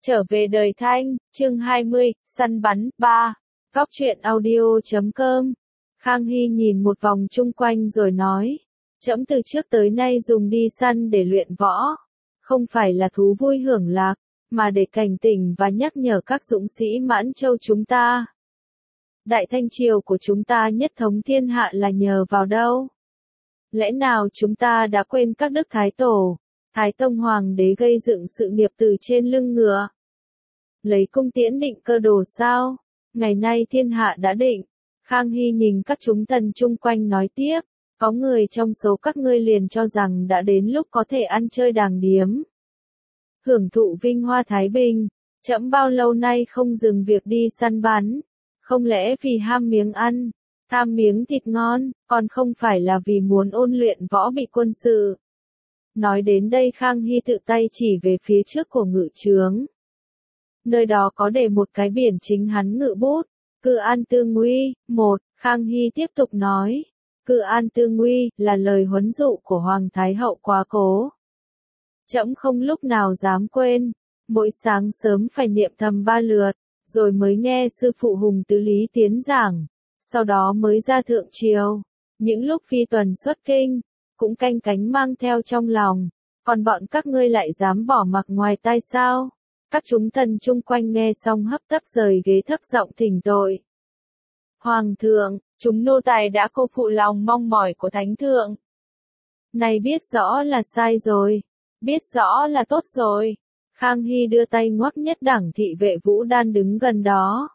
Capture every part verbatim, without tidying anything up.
Trở về đời Thanh, chương hai mươi, săn bắn, ba. Góc truyện audio chấm com. Khang Hy nhìn một vòng chung quanh rồi nói. Trẫm từ trước tới nay dùng đi săn để luyện võ. Không phải là thú vui hưởng lạc, mà để cảnh tỉnh và nhắc nhở các dũng sĩ Mãn Châu chúng ta. Đại Thanh Triều của chúng ta nhất thống thiên hạ là nhờ vào đâu? Lẽ nào chúng ta đã quên các đức Thái Tổ, Thái Tông Hoàng đế gây dựng sự nghiệp từ trên lưng ngựa? Lấy cung tiễn định cơ đồ sao? Ngày nay thiên hạ đã định. Khang Hy nhìn các chúng thần chung quanh nói tiếp. Có người trong số các ngươi liền cho rằng đã đến lúc có thể ăn chơi đàng điếm, hưởng thụ vinh hoa thái bình. Trẫm bao lâu nay không dừng việc đi săn bắn, không lẽ vì ham miếng ăn, tham miếng thịt ngon, còn không phải là vì muốn ôn luyện võ bị quân sự. Nói đến đây Khang Hy tự tay chỉ về phía trước của ngự trướng. Nơi đó có để một cái biển chính hắn ngự bút, Cự An Tư Nguy. Một, Khang Hy tiếp tục nói. Cự An Tư Nguy là lời huấn dụ của Hoàng Thái Hậu quá cố. Trẫm không lúc nào dám quên, mỗi sáng sớm phải niệm thầm ba lượt, rồi mới nghe sư phụ Hùng Tứ Lý tiến giảng, sau đó mới ra thượng triều. Những lúc phi tuần xuất kinh, cũng canh cánh mang theo trong lòng, còn bọn các ngươi lại dám bỏ mặc ngoài tai sao? Các chúng thần chung quanh nghe xong hấp tấp rời ghế thấp giọng thỉnh tội. Hoàng thượng, chúng nô tài đã cô phụ lòng mong mỏi của thánh thượng. Này biết rõ là sai rồi, biết rõ là tốt rồi. Khang Hy đưa tay ngoắc nhất đẳng thị vệ Vũ Đan đứng gần đó.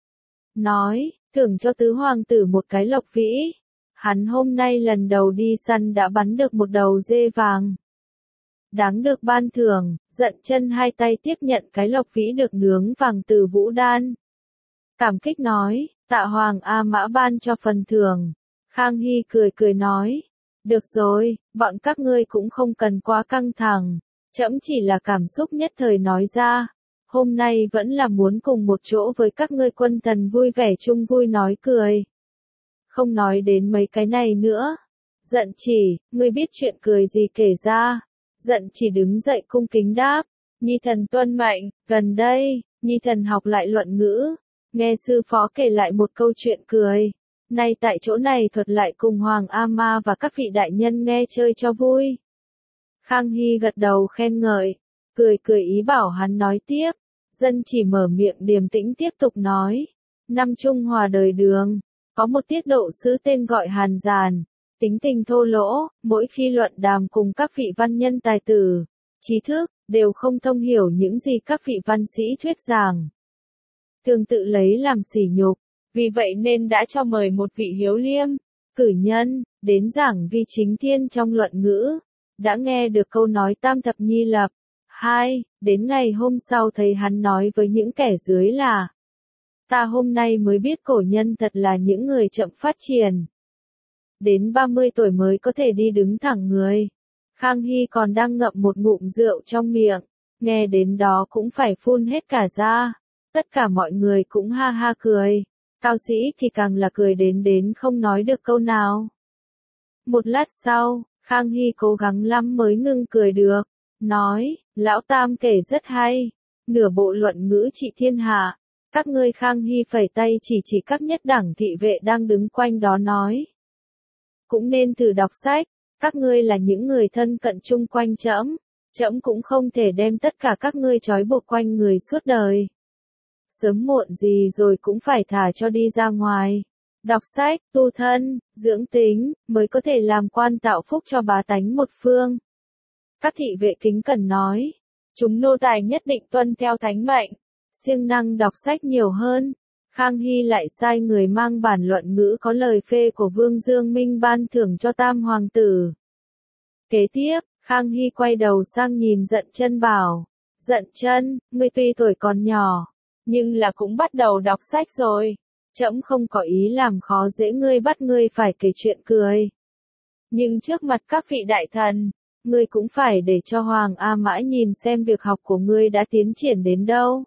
Nói, thưởng cho tứ hoàng tử một cái lộc vĩ. Hắn hôm nay lần đầu đi săn đã bắn được một đầu dê vàng. Đáng được ban thưởng. Dận Chân hai tay tiếp nhận cái lộc vĩ được nướng vàng từ Vũ Đan. Cảm kích nói, tạ Hoàng A Mã ban cho phần thưởng. Khang Hy cười cười nói, được rồi, bọn các ngươi cũng không cần quá căng thẳng. Trẫm chỉ là cảm xúc nhất thời nói ra. Hôm nay vẫn là muốn cùng một chỗ với các ngươi quân thần vui vẻ chung vui nói cười. Không nói đến mấy cái này nữa. Dận Chỉ, ngươi biết chuyện cười gì kể ra? Dận Chỉ đứng dậy cung kính đáp. Nhi thần tuân mệnh. Gần đây, Nhi thần học lại luận ngữ, nghe sư phó kể lại một câu chuyện cười. Nay tại chỗ này thuật lại cùng Hoàng A Ma và các vị đại nhân nghe chơi cho vui. Khang Hy gật đầu khen ngợi, cười cười ý bảo hắn nói tiếp. Dận Chỉ mở miệng điềm tĩnh tiếp tục nói. Năm Trung Hòa đời Đường, có một tiết độ sứ tên gọi Hàn Giàn, tính tình thô lỗ, mỗi khi luận đàm cùng các vị văn nhân tài tử, trí thức, đều không thông hiểu những gì các vị văn sĩ thuyết giảng. Thường tự lấy làm sỉ nhục, vì vậy nên đã cho mời một vị hiếu liêm, cử nhân, đến giảng vi chính thiên trong luận ngữ. Đã nghe được câu nói tam thập nhi lập. Hai, đến ngày hôm sau thấy hắn nói với những kẻ dưới là. Ta hôm nay mới biết cổ nhân thật là những người chậm phát triển. Đến ba mươi tuổi mới có thể đi đứng thẳng người. Khang Hy còn đang ngậm một ngụm rượu trong miệng, nghe đến đó cũng phải phun hết cả ra. Tất cả mọi người cũng ha ha cười, cao sĩ thì càng là cười đến đến không nói được câu nào. Một lát sau, Khang Hy cố gắng lắm mới ngưng cười được, nói, lão tam kể rất hay, nửa bộ luận ngữ trị thiên hạ. Các ngươi. Khang Hy phẩy tay chỉ chỉ các nhất đẳng thị vệ đang đứng quanh đó nói. Cũng nên thử đọc sách, các ngươi là những người thân cận chung quanh trẫm, trẫm cũng không thể đem tất cả các ngươi trói buộc quanh người suốt đời. Sớm muộn gì rồi cũng phải thả cho đi ra ngoài. Đọc sách, tu thân, dưỡng tính, mới có thể làm quan tạo phúc cho bá tánh một phương. Các thị vệ kính cẩn nói, chúng nô tài nhất định tuân theo thánh mệnh, siêng năng đọc sách nhiều hơn. Khang Hy lại sai người mang bản luận ngữ có lời phê của Vương Dương Minh ban thưởng cho tam hoàng tử. Kế tiếp, Khang Hy quay đầu sang nhìn Dận Chân bảo, Dận Chân, ngươi tuy tuổi còn nhỏ, nhưng là cũng bắt đầu đọc sách rồi. Trẫm không có ý làm khó dễ ngươi bắt ngươi phải kể chuyện cười. Nhưng trước mặt các vị đại thần, ngươi cũng phải để cho Hoàng A Mã nhìn xem việc học của ngươi đã tiến triển đến đâu.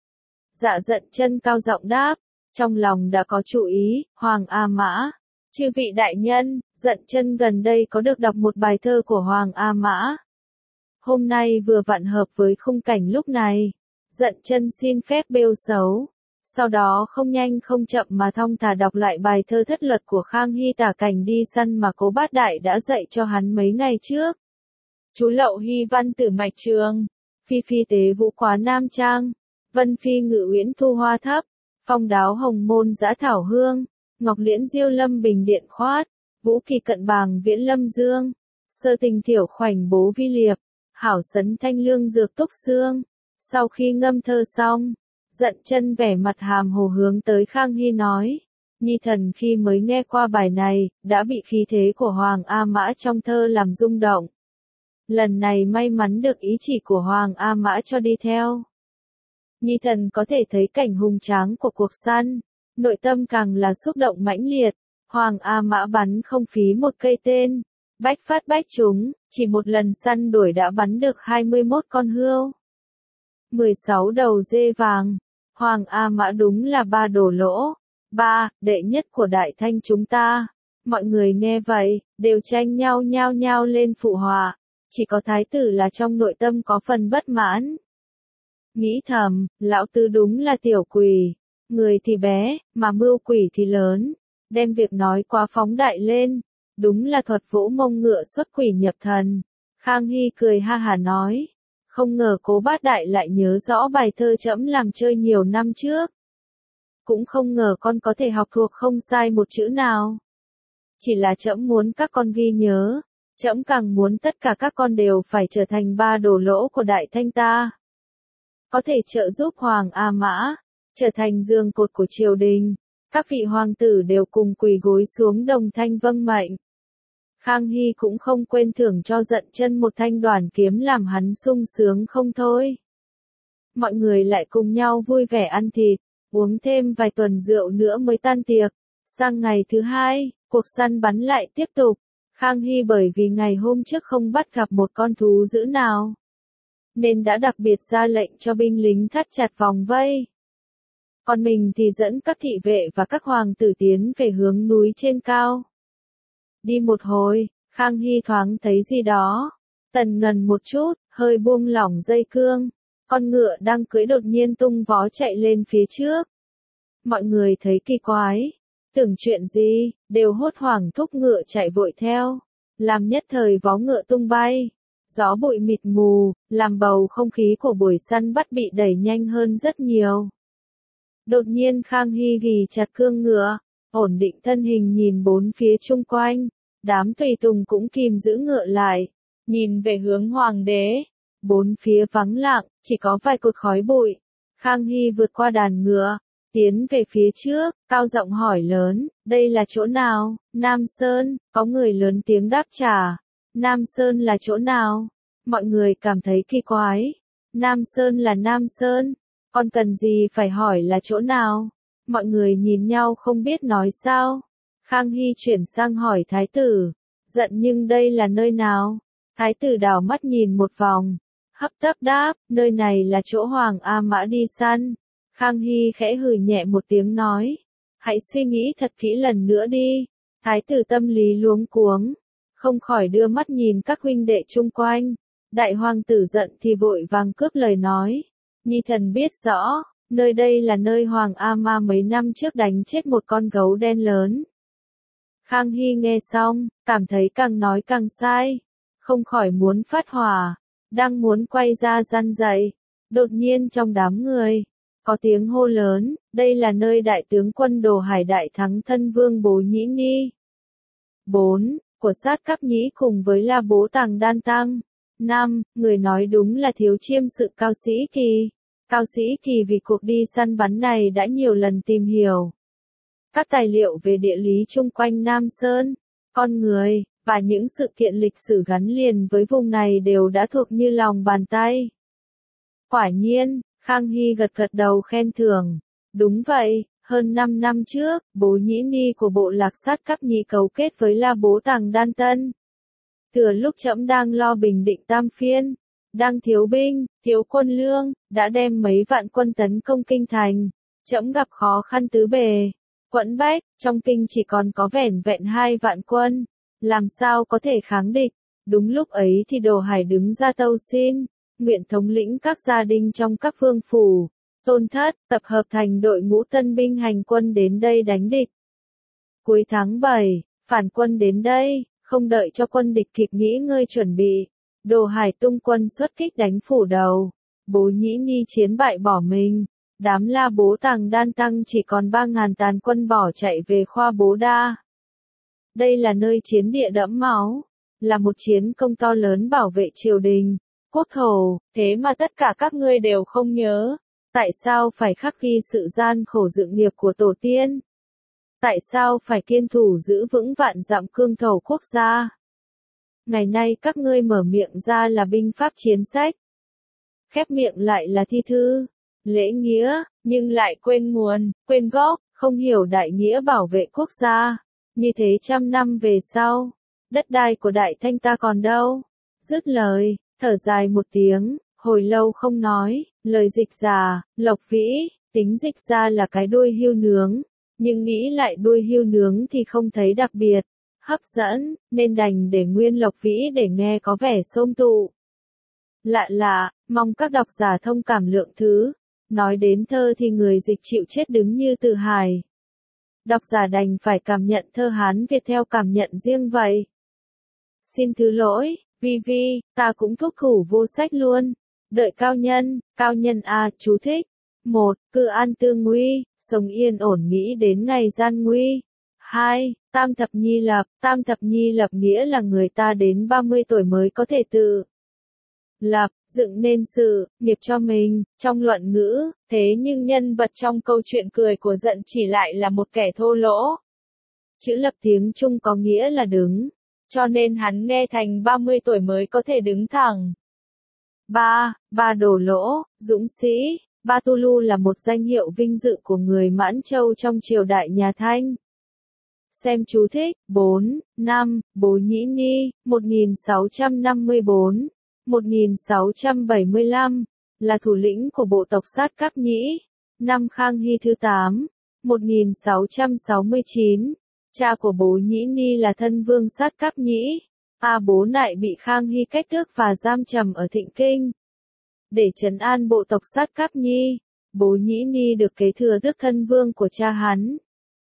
Dạ Dận Chân cao giọng đáp, trong lòng đã có chủ ý. Hoàng A Mã, chư vị đại nhân, Dận Chân gần đây có được đọc một bài thơ của Hoàng A Mã. Hôm nay vừa vặn hợp với khung cảnh lúc này. Giận chân xin phép bêu xấu. Sau đó không nhanh không chậm mà thong thả đọc lại bài thơ thất luật của Khang Hy tả cảnh đi săn mà Cố Bát Đại đã dạy cho hắn mấy ngày trước. Chú Lậu Hy văn tử mạch trường, phi phi tế vũ quá nam trang, vân phi ngự uyển thu hoa thấp, phong đáo hồng môn dã thảo hương, ngọc liễn diêu lâm bình điện khoát, vũ kỳ cận bàng viễn lâm dương, sơ tình thiểu khoảnh bố vi liệp, hảo sấn thanh lương dược túc xương. Sau khi ngâm thơ xong, Giận chân vẻ mặt hàm hồ hướng tới Khang Hy nói, nhi thần khi mới nghe qua bài này, đã bị khí thế của Hoàng A Mã trong thơ làm rung động. Lần này may mắn được ý chỉ của Hoàng A Mã cho đi theo. Nhi thần có thể thấy cảnh hùng tráng của cuộc săn, nội tâm càng là xúc động mãnh liệt. Hoàng A Mã bắn không phí một cây tên, bách phát bách trúng, chỉ một lần săn đuổi đã bắn được hai mươi mốt con hươu, mười sáu đầu dê vàng. Hoàng A Mã đúng là ba đồ lỗ, ba, đệ nhất của Đại Thanh chúng ta. Mọi người nghe vậy, đều tranh nhau nhao nhao lên phụ họa, chỉ có thái tử là trong nội tâm có phần bất mãn. Nghĩ thầm, lão tứ đúng là tiểu quỷ, người thì bé, mà mưu quỷ thì lớn, đem việc nói quá phóng đại lên, đúng là thuật vỗ mông ngựa xuất quỷ nhập thần. Khang Hy cười ha hả nói, không ngờ Cố Bát Đại lại nhớ rõ bài thơ trẫm làm chơi nhiều năm trước. Cũng không ngờ con có thể học thuộc không sai một chữ nào. Chỉ là trẫm muốn các con ghi nhớ, trẫm càng muốn tất cả các con đều phải trở thành ba đồ lỗ của Đại Thanh ta. Có thể trợ giúp Hoàng A Mã, trở thành giường cột của triều đình, các vị hoàng tử đều cùng quỳ gối xuống đồng thanh vâng mệnh. Khang Hy cũng không quên thưởng cho Giận chân một thanh đoàn kiếm làm hắn sung sướng không thôi. Mọi người lại cùng nhau vui vẻ ăn thịt, uống thêm vài tuần rượu nữa mới tan tiệc. Sang ngày thứ hai, cuộc săn bắn lại tiếp tục. Khang Hy bởi vì ngày hôm trước không bắt gặp một con thú dữ nào, nên đã đặc biệt ra lệnh cho binh lính thắt chặt vòng vây. Còn mình thì dẫn các thị vệ và các hoàng tử tiến về hướng núi trên cao. Đi một hồi, Khang Hy thoáng thấy gì đó, tần ngần một chút, hơi buông lỏng dây cương, con ngựa đang cưỡi đột nhiên tung vó chạy lên phía trước. Mọi người thấy kỳ quái, tưởng chuyện gì, đều hốt hoảng thúc ngựa chạy vội theo, làm nhất thời vó ngựa tung bay, gió bụi mịt mù, làm bầu không khí của buổi săn bắt bị đẩy nhanh hơn rất nhiều. Đột nhiên Khang Hy ghì chặt cương ngựa, ổn định thân hình nhìn bốn phía chung quanh, đám tùy tùng cũng kìm giữ ngựa lại, nhìn về hướng hoàng đế. Bốn phía vắng lặng, chỉ có vài cột khói bụi. Khang Hy vượt qua đàn ngựa, tiến về phía trước, cao giọng hỏi lớn, đây là chỗ nào? Nam Sơn, có người lớn tiếng đáp trả. Nam Sơn là chỗ nào? Mọi người cảm thấy kỳ quái. Nam Sơn là Nam Sơn, còn cần gì phải hỏi là chỗ nào? Mọi người nhìn nhau không biết nói sao. Khang Hy chuyển sang hỏi thái tử, Giận nhưng đây là nơi nào? Thái tử đảo mắt nhìn một vòng, hấp tấp đáp, nơi này là chỗ Hoàng A Mã đi săn. Khang Hy khẽ hừ nhẹ một tiếng nói, hãy suy nghĩ thật kỹ lần nữa đi. Thái tử tâm lý luống cuống, không khỏi đưa mắt nhìn các huynh đệ chung quanh. Đại hoàng tử Giận thì vội vàng cướp lời nói, nhi thần biết rõ, nơi đây là nơi Hoàng A Ma mấy năm trước đánh chết một con gấu đen lớn. Khang Hy nghe xong, cảm thấy càng nói càng sai, không khỏi muốn phát hỏa, đang muốn quay ra răn dạy. Đột nhiên trong đám người, có tiếng hô lớn, đây là nơi đại tướng quân Đồ Hải đại thắng thân vương Bố Nhĩ Ni. bốn. Của Sát Cáp Nhĩ cùng với La Bố Tàng Đan Tăng. năm. Người nói đúng là thiếu chiêm sự Cao Sĩ Kỳ. Cao Sĩ Kỳ vì cuộc đi săn bắn này đã nhiều lần tìm hiểu các tài liệu về địa lý chung quanh Nam Sơn, con người, và những sự kiện lịch sử gắn liền với vùng này đều đã thuộc như lòng bàn tay. Quả nhiên, Khang Hy gật gật đầu khen thưởng. Đúng vậy, hơn năm năm trước, Bố Nhĩ Ni của bộ lạc Sát Cáp Nhĩ cấu kết với La Bố Tàng Đan Tân. Thừa lúc trẫm đang lo bình định Tam Phiên, đang thiếu binh, thiếu quân lương, đã đem mấy vạn quân tấn công kinh thành. Trẫm gặp khó khăn tứ bề, quẫn bách, trong kinh chỉ còn có vẻn vẹn hai vạn quân, làm sao có thể kháng địch. Đúng lúc ấy thì Đồ Hải đứng ra tâu xin, nguyện thống lĩnh các gia đình trong các vương phủ, tôn thất, tập hợp thành đội ngũ tân binh hành quân đến đây đánh địch. Cuối tháng bảy, phản quân đến đây, không đợi cho quân địch kịp nghĩ ngơi chuẩn bị. Đồ Hải tung quân xuất kích đánh phủ đầu. Bố Nhĩ Ni chiến bại bỏ mình. Đám La Bố Tàng Đan Tăng chỉ còn ba ngàn tàn quân bỏ chạy về Khoa Bố Đa. Đây là nơi chiến địa đẫm máu, là một chiến công to lớn bảo vệ triều đình, quốc thổ, thế mà tất cả các ngươi đều không nhớ. Tại sao phải khắc ghi sự gian khổ dựng nghiệp của tổ tiên? Tại sao phải kiên thủ giữ vững vạn dặm cương thổ quốc gia? Ngày nay các ngươi mở miệng ra là binh pháp chiến sách, khép miệng lại là thi thư, lễ nghĩa, nhưng lại quên nguồn, quên gốc, không hiểu đại nghĩa bảo vệ quốc gia. Như thế trăm năm về sau, đất đai của Đại Thanh ta còn đâu? Dứt lời, thở dài một tiếng, hồi lâu không nói, lời dịch giả, Lộc Vĩ, tính dịch ra là cái đuôi hươu nướng, nhưng nghĩ lại đuôi hươu nướng thì không thấy đặc biệt hấp dẫn, nên đành để nguyên Lộc Vĩ để nghe có vẻ xôm tụ. Lạ lạ, mong các độc giả thông cảm lượng thứ. Nói đến thơ thì người dịch chịu chết đứng như Từ Hải. Độc giả đành phải cảm nhận thơ Hán Việt theo cảm nhận riêng vậy. Xin thứ lỗi, Vi Vi, ta cũng thúc thủ vô sách luôn. Đợi cao nhân, cao nhân a chú thích. một. Cư an tư nguy, sống yên ổn nghĩ đến ngày gian nguy. hai. Tam thập nhi lập, tam thập nhi lập nghĩa là người ta đến ba mươi tuổi mới có thể tự lập, dựng nên sự nghiệp cho mình, trong luận ngữ, thế nhưng nhân vật trong câu chuyện cười của Dận chỉ lại là một kẻ thô lỗ. Chữ lập tiếng Trung có nghĩa là đứng, cho nên hắn nghe thành ba mươi tuổi mới có thể đứng thẳng. ba. Ba Đồ Lỗ, dũng sĩ, Ba Tulu là một danh hiệu vinh dự của người Mãn Châu trong triều đại nhà Thanh. Xem chú thích. bốn. năm. Bố Nhĩ Ni, một nghìn sáu trăm năm mươi tư, một nghìn sáu trăm bảy mươi lăm, là thủ lĩnh của bộ tộc Sát Cáp Nhĩ. Năm Khang Hy thứ tám, một nghìn sáu trăm sáu mươi chín, cha của Bố Nhĩ Ni là thân vương Sát Cáp Nhĩ. A Bố Nại bị Khang Hy cách tước và giam trầm ở Thịnh Kinh. Để trấn an bộ tộc Sát Cáp Nhĩ, Bố Nhĩ Ni được kế thừa tước thân vương của cha hắn.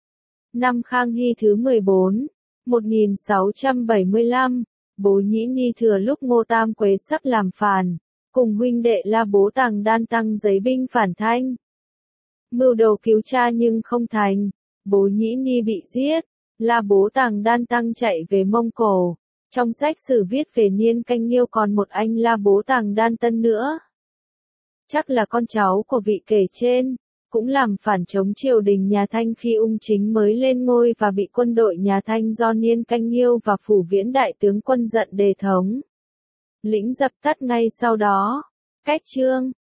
Năm Khang Hy thứ mười bốn, một nghìn sáu trăm bảy mươi lăm, Bố Nhĩ Ni thừa lúc Ngô Tam Quế sắp làm phản, cùng huynh đệ La Bố Tàng Đan Tăng giấy binh phản Thanh. Mưu đồ cứu cha nhưng không thành, Bố Nhĩ Ni bị giết, La Bố Tàng Đan Tăng chạy về Mông Cổ. Trong sách sử viết về Niên Canh Nghiêu còn một anh La Bố Tàng Đan Tân nữa. Chắc là con cháu của vị kể trên, cũng làm phản chống triều đình nhà Thanh khi Ung Chính mới lên ngôi và bị quân đội nhà Thanh do Niên Canh Nghiêu và Phủ Viễn đại tướng quân Dận đề thống lĩnh dập tắt ngay sau đó. Cách chương